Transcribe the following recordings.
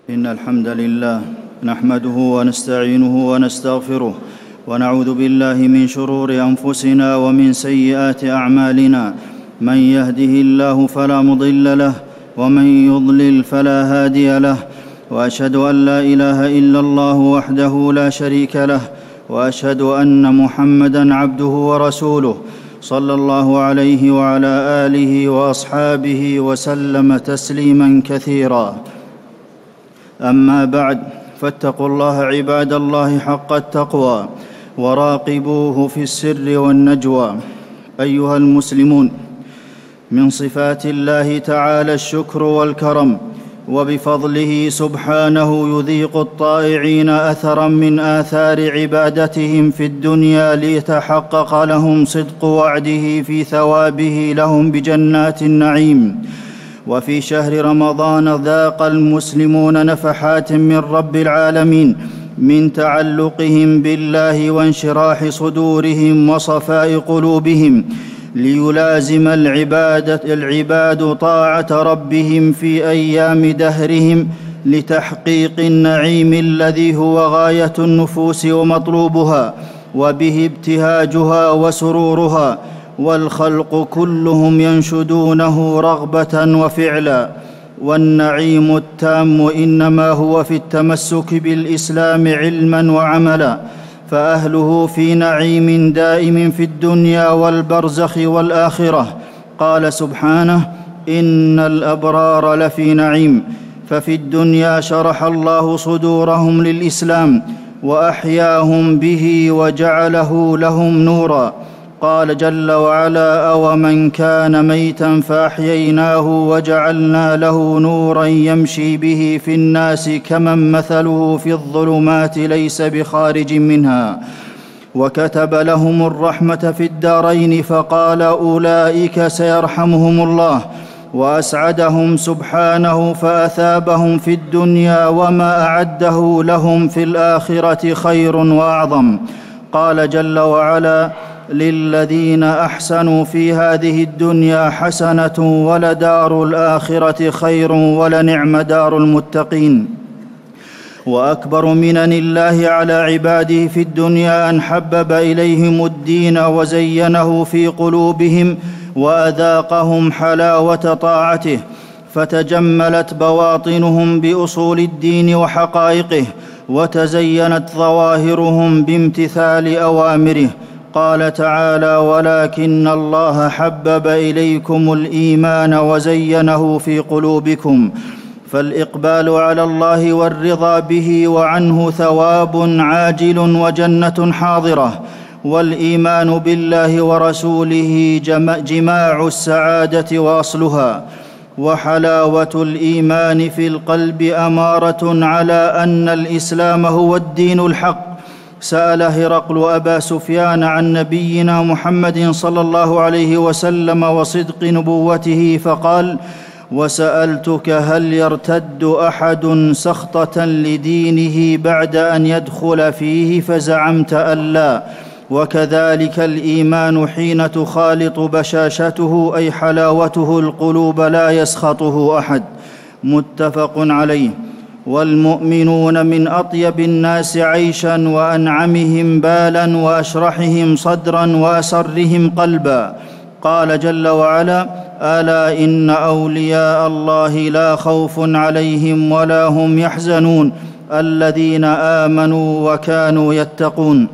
إن الحمد لله نحمده ونستعينه ونستغفره ونعوذ بالله من شرور أنفسنا ومن سيئات أعمالنا. من يهده الله فلا مضل له ومن يضلل فلا هادي له، وأشهد أن لا إله إلا الله وحده لا شريك له، وأشهد أن محمدًا عبده ورسوله صلى الله عليه وعلى آله وأصحابه وسلم تسليمًا كثيرا. أما بعد، فاتقوا الله عباد الله حق التقوى وراقبوه في السر والنجوى. أيها المسلمون، من صفات الله تعالى الشكر والكرم، وبفضله سبحانه يذيق الطائعين أثرا من آثار عبادتهم في الدنيا ليتحقق لهم صدق وعده في ثوابه لهم بجنات النعيم. وفي شهر رمضان ذاق المسلمون نفحات من رب العالمين من تعلقهم بالله وانشراح صدورهم وصفاء قلوبهم، ليلازم العباد طاعة ربهم في أيام دهرهم لتحقيق النعيم الذي هو غاية النفوس ومطلوبها، وبه ابتهاجها وسرورها، والخلق كلهم ينشدونه رغبة وفعلا. والنعيم التام إنما هو في التمسك بالإسلام علما وعملا، فأهله في نعيم دائم في الدنيا والبرزخ والآخرة. قال سبحانه: إن الأبرار لفي نعيم. ففي الدنيا شرح الله صدورهم للإسلام وأحياهم به وجعله لهم نورا. قال جل وعلا: أومن كان ميتا فأحييناه وجعلنا له نورا يمشي به في الناس كمن مثله في الظلمات ليس بخارج منها. وكتب لهم الرحمة في الدارين، فقال: أولئك سيرحمهم الله. وأسعدهم سبحانه فأثابهم في الدنيا وما أعده لهم في الآخرة خير وأعظم. قال جل وعلا: للذين أحسنوا في هذه الدنيا حسنة ولدار الآخرة خير ولنعم دار المتقين. وأكبر منن الله على عباده في الدنيا أن حبب إليهم الدين وزينه في قلوبهم وأذاقهم حلاوة طاعته، فتجملت بواطنهم بأصول الدين وحقائقه، وتزينت ظواهرهم بامتثال أوامره. قال تعالى: ولكن الله حبب إليكم الإيمان وزينه في قلوبكم. فالإقبال على الله والرضا به وعنه ثواب عاجل وجنة حاضرة، والإيمان بالله ورسوله جماع السعادة وأصلها. وحلاوة الإيمان في القلب أمارة على أن الإسلام هو الدين الحق. سأل هرقل أبا سفيان عن نبينا محمد صلى الله عليه وسلم وصدق نبوته، فقال: وسألتك هل يرتد أحد سخطة لدينه بعد أن يدخل فيه؟ فزعمت أن لا. وكذلك الإيمان حين تخالط بشاشته أي حلاوته القلوب لا يسخطه أحد. متفق عليه. والمؤمنون من أطيب الناس عيشا وأنعمهم بالا وأشرحهم صدرا وأسرهم قلبا. قال جل وعلا: ألا إن أولياء الله لا خوف عليهم ولا هم يحزنون الذين آمنوا وكانوا يتقون.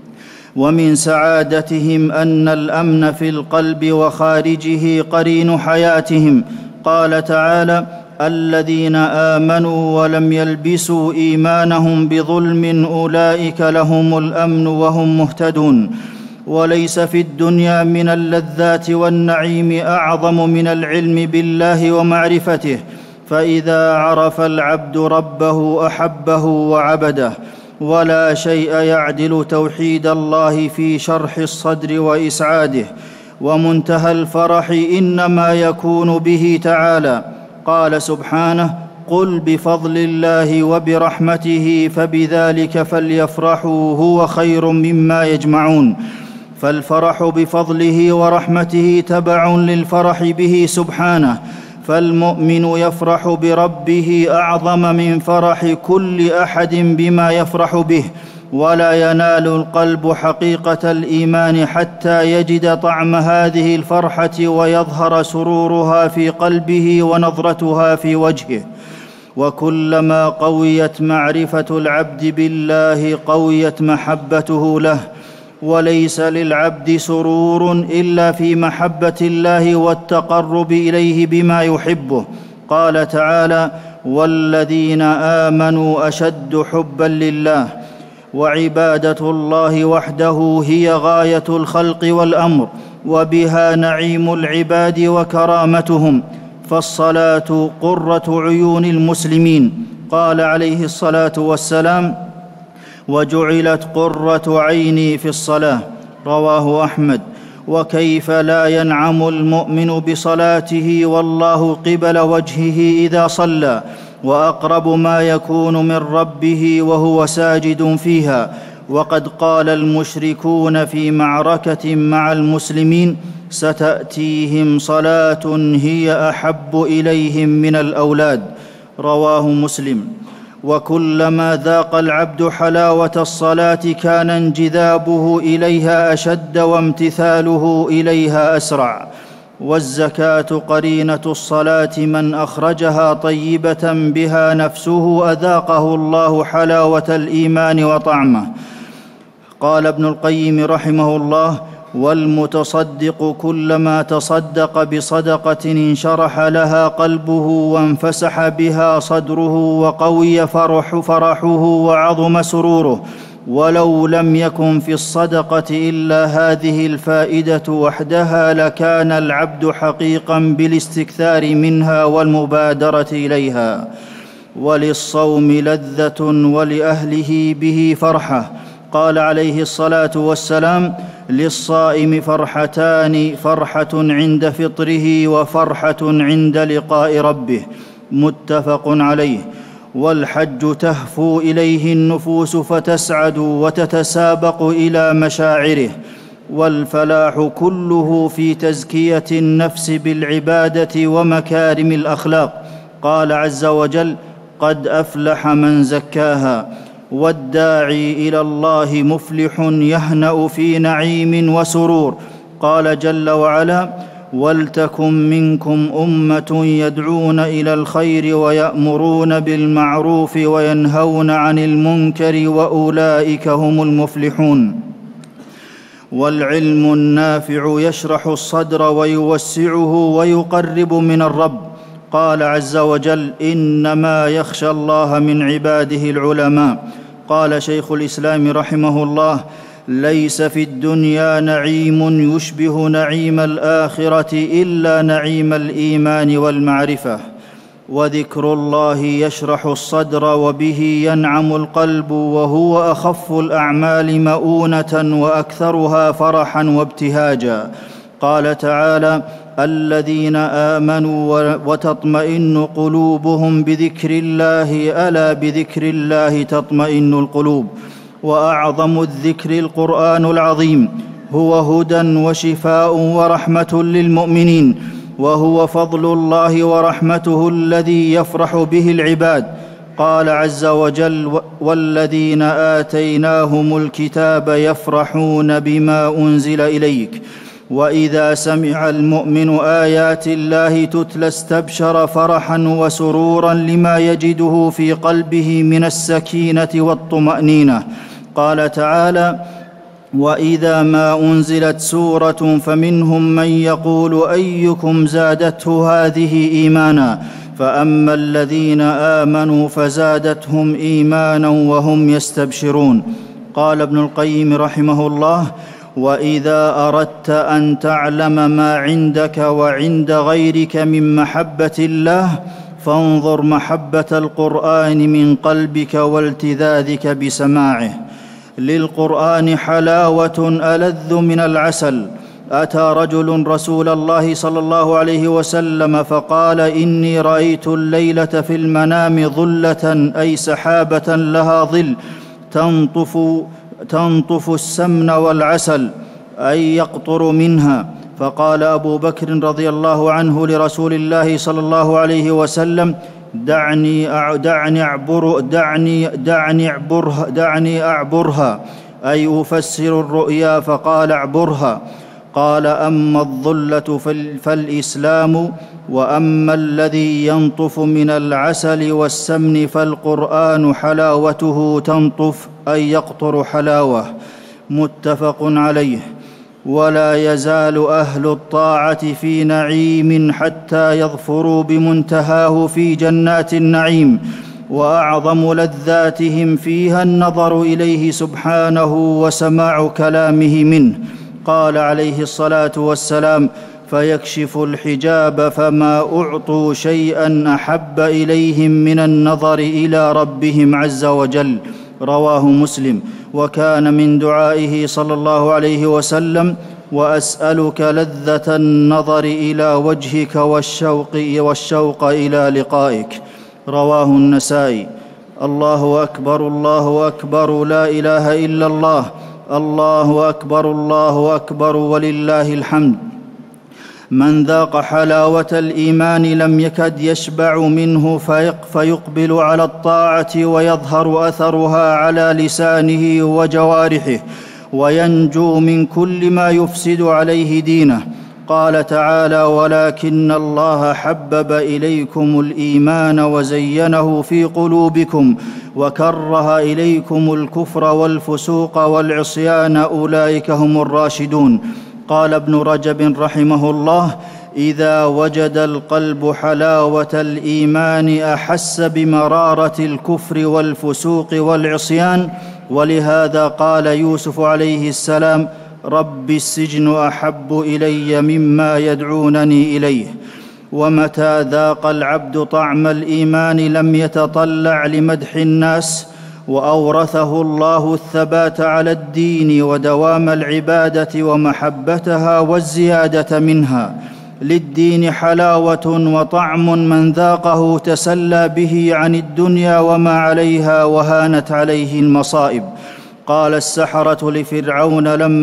ومن سعادتهم أن الأمن في القلب وخارجه قرين حياتهم. قال تعالى: الذين آمنوا ولم يلبسوا إيمانهم بظلم أولئك لهم الأمن وهم مهتدون. وليس في الدنيا من اللذات والنعيم أعظم من العلم بالله ومعرفته، فإذا عرف العبد ربه أحبه وعبده. ولا شيء يعدل توحيد الله في شرح الصدر وإسعاده. ومنتهى الفرح إنما يكون به تعالى. قال سبحانه: قل بفضل الله وبرحمته فبذلك فليفرحوا هو خير مما يجمعون. فالفرح بفضله ورحمته تبع للفرح به سبحانه، فالمؤمن يفرح بربه أعظم من فرح كل أحد بما يفرح به، ولا ينال القلب حقيقة الإيمان حتى يجد طعم هذه الفرحة ويظهر سرورها في قلبه ونظرتها في وجهه. وكلما قويت معرفة العبد بالله قويت محبته له، وليس للعبد سرور إلا في محبة الله والتقرب إليه بما يحبه. قال تعالى: والذين آمنوا أشد حبا لله. وعبادة الله وحده هي غاية الخلق والأمر، وبها نعيم العباد وكرامتهم، فالصلاة قرة عيون المسلمين. قال عليه الصلاة والسلام: وجعلت قرة عيني في الصلاة. رواه أحمد. وكيف لا ينعم المؤمن بصلاته والله قبل وجهه إذا صلى، وأقرب ما يكون من ربه وهو ساجد فيها؟ وقد قال المشركون في معركة مع المسلمين: ستأتيهم صلاة هي أحب إليهم من الأولاد. رواه مسلم. وكلما ذاق العبد حلاوة الصلاة كان انجذابه إليها أشد وامتثاله إليها أسرع. والزكاة قرينة الصلاة، من أخرجها طيبة بها نفسه أذاقه الله حلاوة الإيمان وطعمه. قال ابن القيم رحمه الله: والمتصدق كلما تصدق بصدقة انشرح لها قلبه وانفسح بها صدره وقوي فرحه وعظم سروره، ولو لم يكن في الصدقة إلا هذه الفائدة وحدها لكان العبد حقيقا بالاستكثار منها والمبادرة إليها. وللصوم لذة ولأهله به فرحة. قال عليه الصلاة والسلام: للصائم فرحتان، فرحة عند فطره وفرحة عند لقاء ربه. متفق عليه. والحج تهفو إليه النفوس فتسعد وتتسابق إلى مشاعره. والفلاح كله في تزكية النفس بالعبادة ومكارم الأخلاق. قال عز وجل: قد أفلح من زكاها. والداعي إلى الله مفلح يهنأ في نعيم وسرور. قال جل وعلا: ولتكن منكم أمة يدعون إلى الخير ويأمرون بالمعروف وينهون عن المنكر وأولئك هم المفلحون. والعلم النافع يشرح الصدر ويوسعه ويقرب من الرب. قال عز وجل: إنما يخشى الله من عباده العلماء. قال شيخ الإسلام رحمه الله: ليس في الدنيا نعيم يشبه نعيم الآخرة إلا نعيم الإيمان والمعرفة. وذكر الله يشرح الصدر وبه ينعم القلب، وهو أخف الأعمال مؤونة وأكثرها فرحا وابتهاجا. قال تعالى: الذين آمنوا وتطمئن قلوبهم بذكر الله، ألا بذكر الله تطمئن القلوب. وأعظم الذكر القرآن العظيم، هو هدى وشفاء ورحمة للمؤمنين، وهو فضل الله ورحمته الذي يفرح به العباد. قال عز وجل: والذين آتيناهم الكتاب يفرحون بما أنزل إليك. وإذا سمع المؤمن آيات الله تتلى استبشر فرحا وسرورا لما يجده في قلبه من السكينة والطمأنينة. قال تعالى: وإذا ما أنزلت سورة فمنهم من يقول أيكم زادته هذه إيمانا، فأما الذين آمنوا فزادتهم إيمانا وهم يستبشرون. قال ابن القيم رحمه الله: وإذا أردت أن تعلم ما عندك وعند غيرك من محبة الله فانظر محبة القرآن من قلبك والتذاذك بسماعه. للقرآن حلاوة ألذ من العسل. أتى رجل رسول الله صلى الله عليه وسلم فقال: إني رأيت الليلة في المنام ظلة، أي سحابة لها ظل تنطف السمن والعسل، أي يقطر منها. فقال أبو بكر رضي الله عنه لرسول الله صلى الله عليه وسلم: دعني أعبرها، أي أفسر الرؤيا. فقال: اعبرها. قال: أما الظلة فالإسلام، وأما الذي ينطف من العسل والسمن فالقرآن حلاوته تنطف، أي يقطر حلاوة. متفق عليه. ولا يزال أهل الطاعة في نعيم حتى يظفروا بمنتهاه في جنات النعيم، وأعظم لذاتهم فيها النظر إليه سبحانه وسماع كلامه منه. قال عليه الصلاة والسلام: فيكشف الحجاب فما أعطوا شيئا أحب إليهم من النظر إلى ربهم عز وجل. رواه مسلم. وكان من دعائه صلى الله عليه وسلم: وأسألك لذة النظر إلى وجهك والشوق إلى لقائك. رواه النسائي. الله أكبر، الله أكبر، لا إله إلا الله، الله أكبر، الله أكبر، ولله الحمد. من ذاق حلاوة الإيمان لم يكد يشبع منه، فيقبل على الطاعة ويظهر أثرها على لسانه وجوارحه، وينجو من كل ما يفسد عليه دينه. قال تعالى: ولكن الله حبب إليكم الإيمان وزينه في قلوبكم وكره إليكم الكفر والفسوق والعصيان، أولئك هم الراشدون. قال ابن رجب رحمه الله: إذا وجد القلب حلاوة الإيمان أحس بمرارة الكفر والفسوق والعصيان. ولهذا قال يوسف عليه السلام: رب السجن أحب إلي مما يدعونني إليه. ومتى ذاق العبد طعم الإيمان لم يتطلع لمدح الناس، وأورثه الله الثبات على الدين ودوام العبادة ومحبتها والزيادة منها. للدين حلاوة وطعم من ذاقه تسلى به عن الدنيا وما عليها وهانت عليه المصائب. قال السحرة لفرعون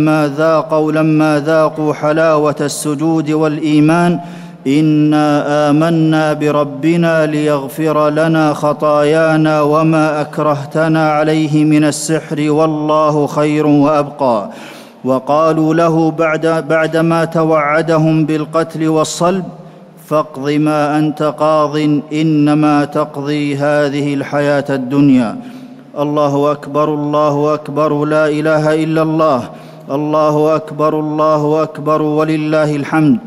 لما ذاقوا حلاوة السجود والإيمان: إنا آمنا بربنا ليغفر لنا خطايانا وما أكرهتنا عليه من السحر والله خير وأبقى. وقالوا له بعدما توعدهم بالقتل والصلب: فاقض ما أنت قاض، إنما تقضي هذه الحياة الدنيا. الله أكبر، الله أكبر، لا إله إلا الله، الله أكبر، الله أكبر، ولله الحمد.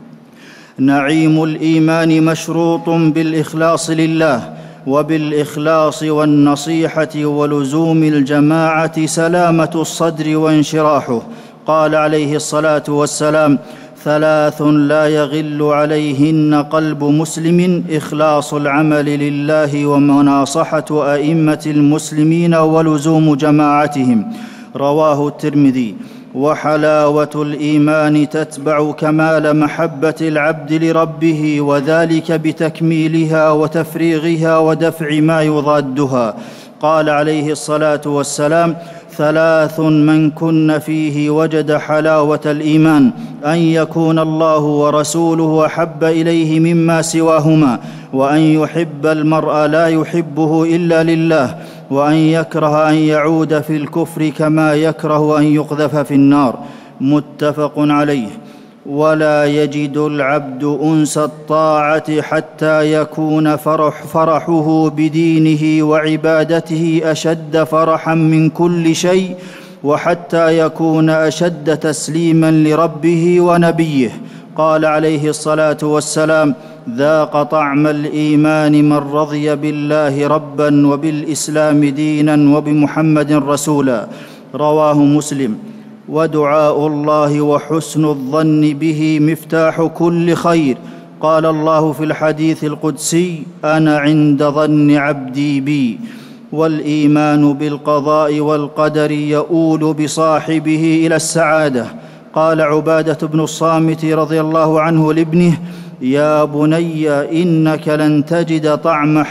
نعيم الإيمان مشروط بالإخلاص لله، وبالإخلاص والنصيحة ولزوم الجماعة سلامة الصدر وانشراحه. قال عليه الصلاة والسلام: ثلاث لا يغل عليهن قلب مسلم: إخلاص العمل لله، ومناصحة أئمة المسلمين، ولزوم جماعتهم. رواه الترمذي. وحلاوة الإيمان تتبع كمال محبة العبد لربه، وذلك بتكميلها وتفريغها ودفع ما يضادها. قال عليه الصلاة والسلام: ثلاث من كن فيه وجد حلاوة الإيمان: أن يكون الله ورسوله أحب إليه مما سواهما، وأن يحب المرء لا يحبه إلا لله، وأن يكره أن يعود في الكفر كما يكره أن يقذف في النار. متفق عليه. ولا يجد العبد أنس الطاعة حتى يكون فرحه بدينه وعبادته أشد فرحا من كل شيء، وحتى يكون أشد تسليما لربه ونبيه. قال عليه الصلاة والسلام: ذاق طعم الإيمان من رضي بالله ربا وبالإسلام دينا وبمحمد رسولا. رواه مسلم. ودعاء الله وحسن الظن به مفتاح كل خير. قال الله في الحديث القدسي: أنا عند ظن عبدي بي. والإيمان بالقضاء والقدر يؤول بصاحبه إلى السعادة. قال عبادة بن الصامت رضي الله عنه لابنه: يا بني إنك لن تجد طعم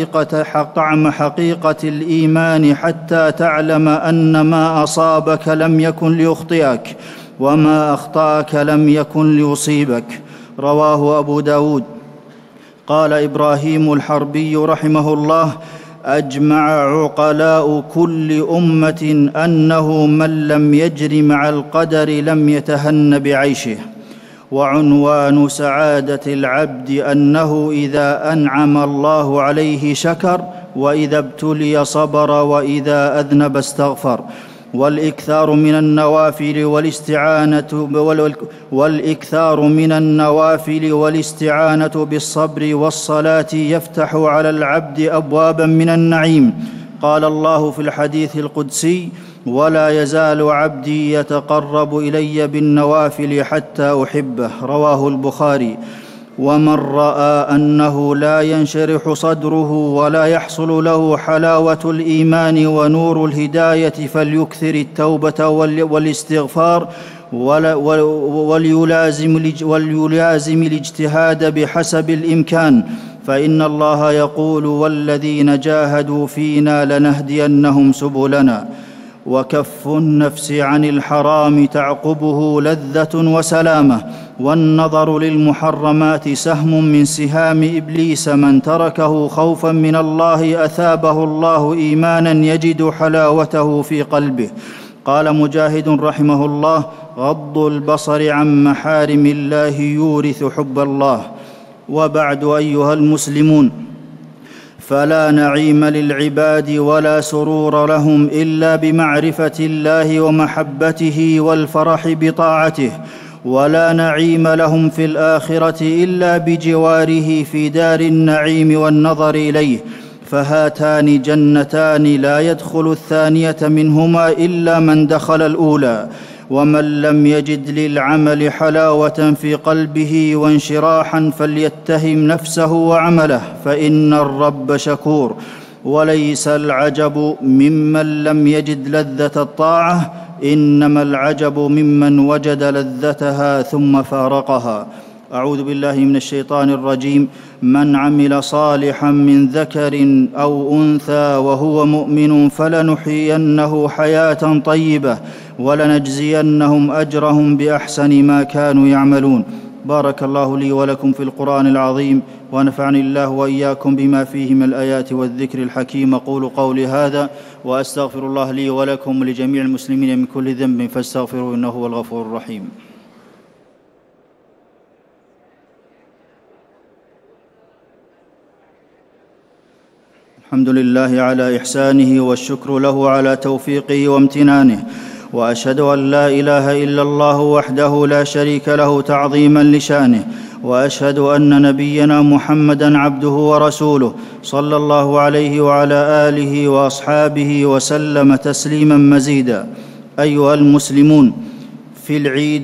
حقيقة الإيمان حتى تعلم أن ما أصابك لم يكن ليخطئك، وما أخطأك لم يكن ليصيبك. رواه أبو داود. قال إبراهيم الحربي رحمه الله: أجمع عقلاء كل أمة أنه من لم يجر مع القدر لم يتهن بعيشه. وعنوان سعادة العبد أنه إذا أنعم الله عليه شكر، وإذا ابتلي صبر، وإذا أذنب استغفر. والإكثار من النوافل والاستعانة بالصبر والصلاة يفتح على العبد أبوابا من النعيم. قال الله في الحديث القدسي: ولا يزال عبدي يتقرب إلي بالنوافل حتى أحبه. رواه البخاري. ومن رأى أنه لا ينشرح صدره ولا يحصل له حلاوة الإيمان ونور الهداية فليكثر التوبة والاستغفار، وليلازم الاجتهاد بحسب الإمكان، فإن الله يقول: والذين جاهدوا فينا لنهدينهم سبلنا. وكف النفس عن الحرام تعقبه لذة وسلامة، والنظر للمحرمات سهم من سهام إبليس، من تركه خوفا من الله أثابه الله إيمانا يجد حلاوته في قلبه. قال مجاهد رحمه الله: غض البصر عن محارم الله يورث حب الله. وبعد، أيها المسلمون، فلا نعيم للعباد ولا سرور لهم إلا بمعرفة الله ومحبته والفرح بطاعته، ولا نعيم لهم في الآخرة إلا بجواره في دار النعيم والنظر إليه. فهاتان جنتان لا يدخل الثانية منهما إلا من دخل الأولى. ومن لم يجد للعمل حلاوة في قلبه وانشراحا فليتهم نفسه وعمله، فإن الرب شكور. وليس العجب ممن لم يجد لذة الطاعة، إنما العجب ممن وجد لذتها ثم فارقها. أعوذ بالله من الشيطان الرجيم. من عمل صالحا من ذكر أو أنثى وهو مؤمن فلنحيينه حياة طيبة ولنجزينهم أجرهم بأحسن ما كانوا يعملون. بارك الله لي ولكم في القرآن العظيم، ونفعني الله وإياكم بما فيه من الآيات والذكر الحكيم. أقول قولي هذا وأستغفر الله لي ولكم ولجميع المسلمين من كل ذنب فاستغفروه إنه هو الغفور الرحيم. الحمد لله على إحسانه، والشكر له على توفيقه وامتنانه، وأشهد أن لا إله إلا الله وحده لا شريك له تعظيما لشأنه، وأشهد أن نبينا محمدًا عبده ورسوله صلى الله عليه وعلى آله وأصحابه وسلم تسليما مزيدا. أيها المسلمون، في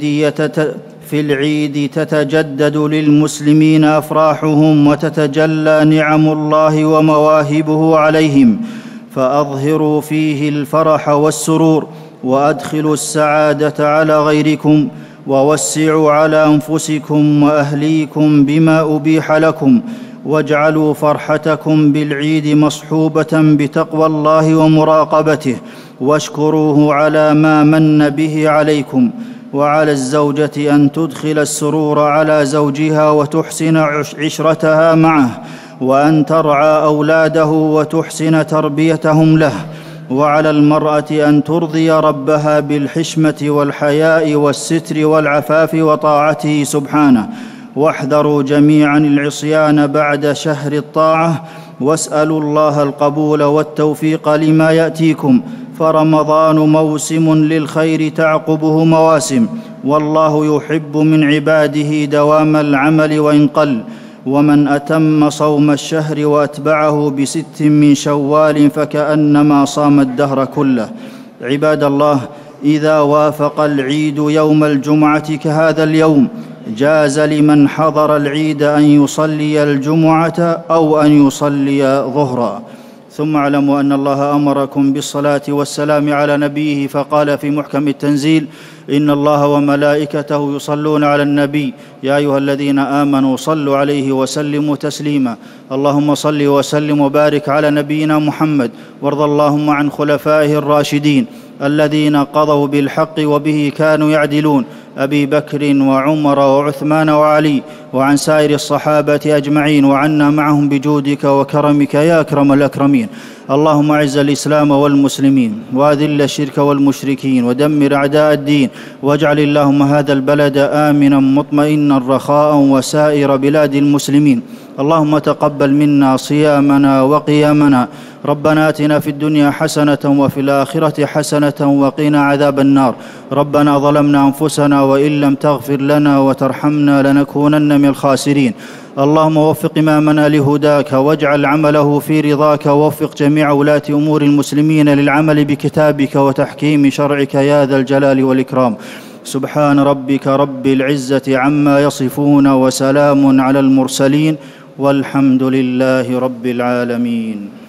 العيد تتجدد للمسلمين أفراحهم وتتجلى نعم الله ومواهبه عليهم، فأظهروا فيه الفرح والسرور، وأدخلوا السعادة على غيركم، ووسعوا على أنفسكم وأهليكم بما أبيح لكم، واجعلوا فرحتكم بالعيد مصحوبة بتقوى الله ومراقبته، واشكروه على ما من به عليكم. وعلى الزوجة أن تدخل السرور على زوجها وتحسن عشرتها معه، وأن ترعى أولاده وتحسن تربيتهم له. وعلى المرأة أن ترضي ربها بالحشمة والحياء والستر والعفاف وطاعته سبحانه. واحذروا جميعا العصيان بعد شهر الطاعة، واسألوا الله القبول والتوفيق لما يأتيكم، فرمضان موسم للخير تعقبه مواسم، والله يحب من عباده دوام العمل وإن قل. ومن أتم صوم الشهر وأتبعه ب6 من شوال فكأنما صام الدهر كله. عباد الله، إذا وافق العيد يوم الجمعة كهذا اليوم جاز لمن حضر العيد أن يصلي الجمعة أو أن يصلي ظهرا. ثم اعلموا أن الله أمركم بالصلاة والسلام على نبيه، فقال في محكم التنزيل: إن الله وملائكته يصلون على النبي يا أيها الذين آمنوا صلوا عليه وسلموا تسليما. اللهم صل وسلم وبارك على نبينا محمد، وارض اللهم عن خلفائه الراشدين الذين قضوا بالحق وبه كانوا يعدلون، أبي بكر وعمر وعثمان وعلي، وعن سائر الصحابة أجمعين، وعنا معهم بجودك وكرمك يا أكرم الأكرمين. اللهم أعز الإسلام والمسلمين، وأذل الشرك والمشركين، ودمر أعداء الدين، واجعل اللهم هذا البلد آمنا مطمئنا رخاء وسائر بلاد المسلمين. اللهم تقبل منا صيامنا وقيامنا. ربنا آتنا في الدنيا حسنة وفي الآخرة حسنة وقنا عذاب النار. ربنا ظلمنا أنفسنا وإن لم تغفر لنا وترحمنا لنكونن من الخاسرين. اللهم وفق إمامنا لهداك واجعل عمله في رضاك، ووفق جميع ولاة أمور المسلمين للعمل بكتابك وتحكيم شرعك يا ذا الجلال والإكرام. سبحان ربك رب العزة عما يصفون، وسلام على المرسلين، والحمد لله رب العالمين.